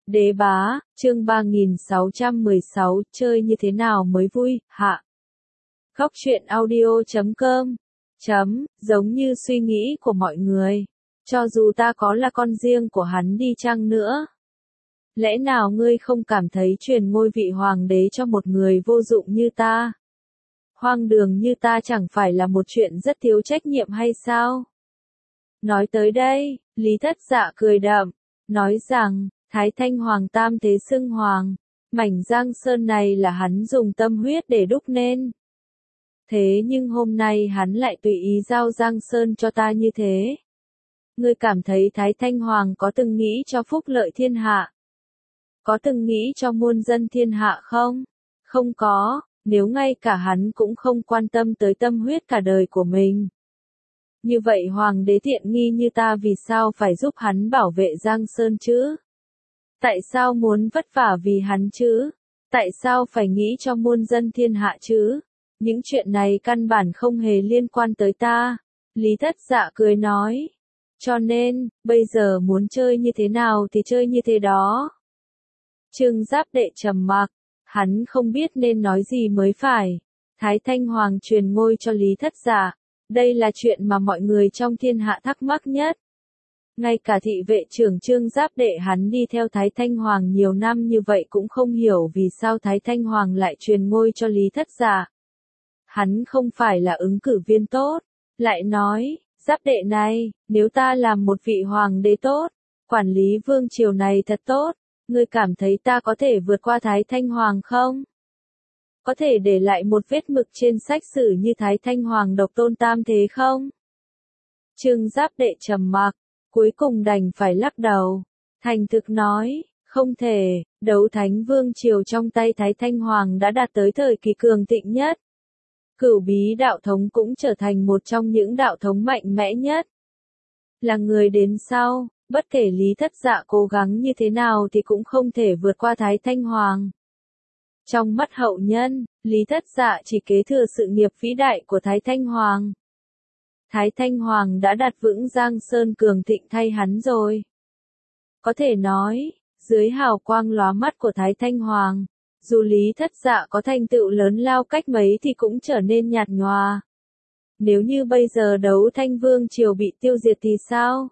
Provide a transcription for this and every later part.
Đế bá, chương 3616, chơi như thế nào mới vui, hạ. Góc truyện audio.com. Giống như suy nghĩ của mọi người. Cho dù ta có là con riêng của hắn đi chăng nữa. Lẽ nào ngươi không cảm thấy truyền ngôi vị hoàng đế cho một người vô dụng như ta? Hoang đường như ta chẳng phải là một chuyện rất thiếu trách nhiệm hay sao? Nói tới đây, Lý Thất Dạ cười đậm, nói rằng, Thái Thanh Hoàng tam thế xưng hoàng, mảnh Giang Sơn này là hắn dùng tâm huyết để đúc nên. Thế nhưng hôm nay hắn lại tùy ý giao Giang Sơn cho ta như thế. Ngươi cảm thấy Thái Thanh Hoàng có từng nghĩ cho phúc lợi thiên hạ? Có từng nghĩ cho muôn dân thiên hạ không? Không có, nếu ngay cả hắn cũng không quan tâm tới tâm huyết cả đời của mình. Như vậy hoàng đế tiện nghi như ta vì sao phải giúp hắn bảo vệ Giang Sơn chứ? Tại sao muốn vất vả vì hắn chứ? Tại sao phải nghĩ cho muôn dân thiên hạ chứ? Những chuyện này căn bản không hề liên quan tới ta. Lý Thất Dạ cười nói. Cho nên, bây giờ muốn chơi như thế nào thì chơi như thế đó. Trương Giáp Đệ trầm mặc, hắn không biết nên nói gì mới phải. Thái Thanh Hoàng truyền ngôi cho Lý Thất Dạ. Đây là chuyện mà mọi người trong thiên hạ thắc mắc nhất. Ngay cả thị vệ trưởng Trương Giáp Đệ hắn đi theo Thái Thanh Hoàng nhiều năm như vậy cũng không hiểu vì sao Thái Thanh Hoàng lại truyền ngôi cho Lý Thất Dạ. Hắn không phải là ứng cử viên tốt. Lại nói, Giáp Đệ này, nếu ta làm một vị hoàng đế tốt, quản lý vương triều này thật tốt, ngươi cảm thấy ta có thể vượt qua Thái Thanh Hoàng không? Có thể để lại một vết mực trên sách sử như Thái Thanh Hoàng độc tôn tam thế không? Trương Giáp Đệ trầm mặc, cuối cùng đành phải lắc đầu. Thành thực nói, không thể, đấu thánh vương triều trong tay Thái Thanh Hoàng đã đạt tới thời kỳ cường thịnh nhất. Cửu bí đạo thống cũng trở thành một trong những đạo thống mạnh mẽ nhất. Là người đến sau, bất kể Lý Thất Dạ cố gắng như thế nào thì cũng không thể vượt qua Thái Thanh Hoàng. Trong mắt hậu nhân, Lý Thất Dạ chỉ kế thừa sự nghiệp vĩ đại của Thái Thanh Hoàng. Thái Thanh Hoàng đã đặt vững Giang Sơn cường thịnh thay hắn rồi. Có thể nói, dưới hào quang lóa mắt của Thái Thanh Hoàng, dù Lý Thất Dạ có thành tựu lớn lao cách mấy thì cũng trở nên nhạt nhòa. Nếu như bây giờ đấu Thanh Vương triều bị tiêu diệt thì sao?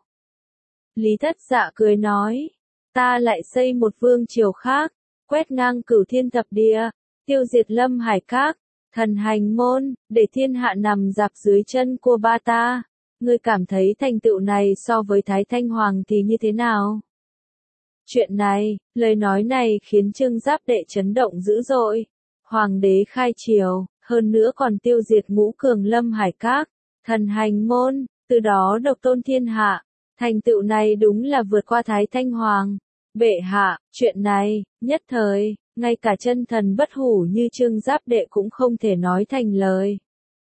Lý Thất Dạ cười nói, ta lại xây một vương triều khác, quét ngang cửu thiên thập địa, tiêu diệt Lâm Hải Các, Thần Hành Môn, để thiên hạ nằm rạp dưới chân của ba ta. Ngươi cảm thấy thành tựu này so với Thái Thanh Hoàng thì như thế nào? Chuyện này, lời nói này khiến Trương Giáp Đệ chấn động dữ dội. Hoàng đế khai triều, hơn nữa còn tiêu diệt ngũ cường Lâm Hải Các, Thần Hành Môn, từ đó độc tôn thiên hạ. Thành tựu này đúng là vượt qua Thái Thanh Hoàng. Bệ hạ, chuyện này, nhất thời, ngay cả chân thần bất hủ như Trương Giáp Đệ cũng không thể nói thành lời.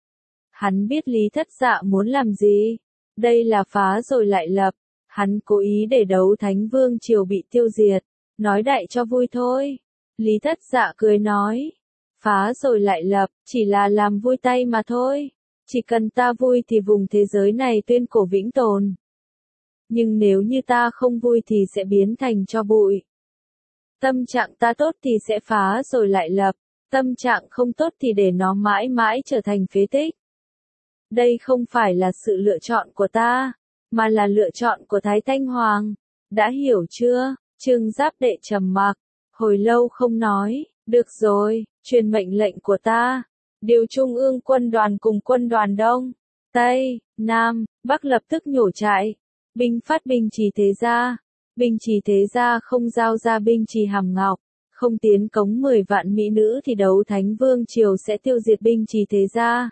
Hắn biết Lý Thất Dạ muốn làm gì. Đây là phá rồi lại lập. Hắn cố ý để đấu Thánh Vương triều bị tiêu diệt. Nói đại cho vui thôi. Lý Thất Dạ cười nói. Phá rồi lại lập, chỉ là làm vui tay mà thôi. Chỉ cần ta vui thì vùng thế giới này tuyên cổ vĩnh tồn. Nhưng nếu như ta không vui thì sẽ biến thành tro bụi. Tâm trạng ta tốt thì sẽ phá rồi lại lập. Tâm trạng không tốt thì để nó mãi mãi trở thành phế tích. Đây không phải là sự lựa chọn của ta, mà là lựa chọn của Thái Thanh Hoàng. Đã hiểu chưa? Trương Giáp Đệ trầm mặc, hồi lâu không nói. Được rồi, truyền mệnh lệnh của ta. Điều Trung ương quân đoàn cùng quân đoàn Đông, Tây, Nam, Bắc lập tức nhổ trại. Binh phát binh trì thế gia. Binh trì thế gia không giao ra binh trì Hàm Ngọc. Không tiến cống 10 vạn mỹ nữ thì đấu Thánh Vương triều sẽ tiêu diệt binh trì thế gia.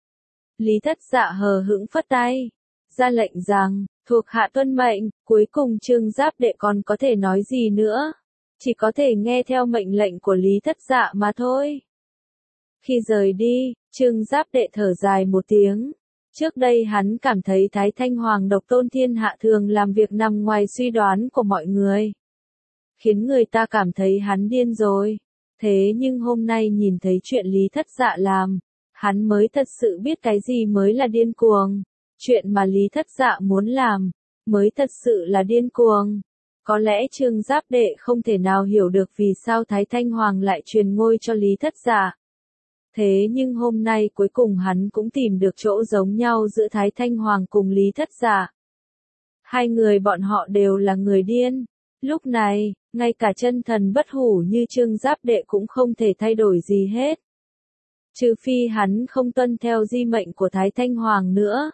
Lý Thất Dạ hờ hững phất tay. Ra lệnh rằng, thuộc hạ tuân mệnh. Cuối cùng Trương Giáp Đệ còn có thể nói gì nữa. Chỉ có thể nghe theo mệnh lệnh của Lý Thất Dạ mà thôi. Khi rời đi, Trương Giáp Đệ thở dài một tiếng. Trước đây hắn cảm thấy Thái Thanh Hoàng độc tôn thiên hạ thường làm việc nằm ngoài suy đoán của mọi người. Khiến người ta cảm thấy hắn điên rồi. Thế nhưng hôm nay nhìn thấy chuyện Lý Thất Dạ làm, hắn mới thật sự biết cái gì mới là điên cuồng. Chuyện mà Lý Thất Dạ muốn làm, mới thật sự là điên cuồng. Có lẽ Trương Giáp Đệ không thể nào hiểu được vì sao Thái Thanh Hoàng lại truyền ngôi cho Lý Thất Dạ. Thế nhưng hôm nay cuối cùng hắn cũng tìm được chỗ giống nhau giữa Thái Thanh Hoàng cùng Lý Thất Dạ. Hai người bọn họ đều là người điên. Lúc này, ngay cả chân thần bất hủ như Trương Giáp Đệ cũng không thể thay đổi gì hết. Trừ phi hắn không tuân theo di mệnh của Thái Thanh Hoàng nữa.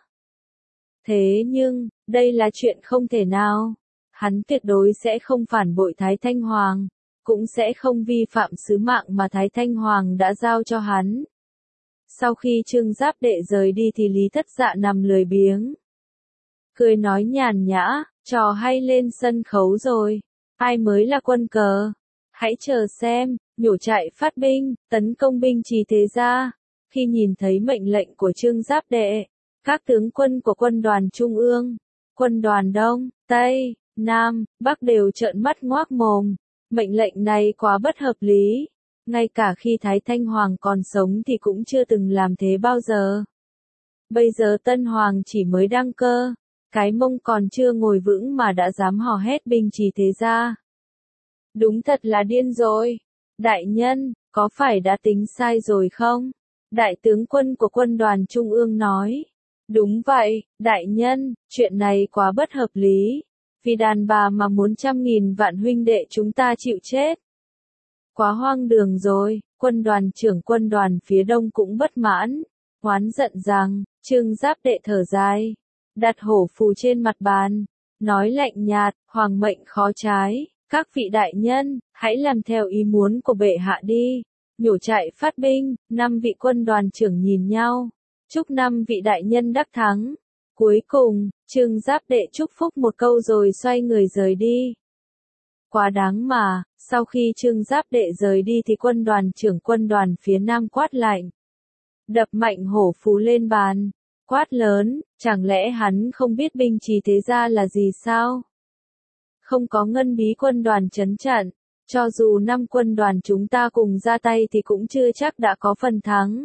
Thế nhưng, đây là chuyện không thể nào. Hắn tuyệt đối sẽ không phản bội Thái Thanh Hoàng, cũng sẽ không vi phạm sứ mạng mà Thái Thanh Hoàng đã giao cho hắn. Sau khi Trương Giáp Đệ rời đi thì Lý Thất Dạ nằm lười biếng. Cười nói nhàn nhã, trò hay lên sân khấu rồi. Ai mới là quân cờ? Hãy chờ xem, nhổ trại phát binh, tấn công binh Trì Thế Gia. Khi nhìn thấy mệnh lệnh của Trương Giáp Đệ, các tướng quân của quân đoàn Trung ương, quân đoàn Đông, Tây, Nam, Bắc đều trợn mắt ngoác mồm. Mệnh lệnh này quá bất hợp lý. Ngay cả khi Thái Thanh Hoàng còn sống thì cũng chưa từng làm thế bao giờ. Bây giờ Tân Hoàng chỉ mới đăng cơ. Cái mông còn chưa ngồi vững mà đã dám hò hét binh Trì Thế Gia. Đúng thật là điên rồi. Đại nhân, có phải đã tính sai rồi không? Đại tướng quân của quân đoàn Trung ương nói. Đúng vậy, đại nhân, chuyện này quá bất hợp lý. Vì đàn bà mà muốn 100.000 vạn huynh đệ chúng ta chịu chết. Quá hoang đường rồi, quân đoàn trưởng quân đoàn phía đông cũng bất mãn. Oán giận rằng, Trương Giáp Đệ thở dài. Đặt hổ phù trên mặt bàn. Nói lạnh nhạt, hoàng mệnh khó trái. Các vị đại nhân, hãy làm theo ý muốn của bệ hạ đi. Nhổ trại phát binh, 5 vị quân đoàn trưởng nhìn nhau. Chúc 5 vị đại nhân đắc thắng. Cuối cùng, Trương Giáp Đệ chúc phúc một câu rồi xoay người rời đi. Quá đáng mà, sau khi Trương Giáp Đệ rời đi thì quân đoàn trưởng quân đoàn phía Nam quát lạnh. Đập mạnh hổ phù lên bàn. Quát lớn, chẳng lẽ hắn không biết binh Trì Thế Gia là gì sao? Không có ngân bí quân đoàn trấn trận, cho dù 5 quân đoàn chúng ta cùng ra tay thì cũng chưa chắc đã có phần thắng.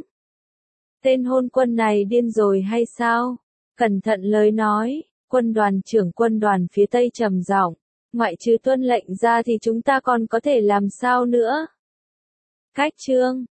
Tên hôn quân này điên rồi hay sao? Cẩn thận lời nói, quân đoàn trưởng quân đoàn phía Tây trầm giọng, ngoại trừ tuân lệnh ra thì chúng ta còn có thể làm sao nữa? Cách chương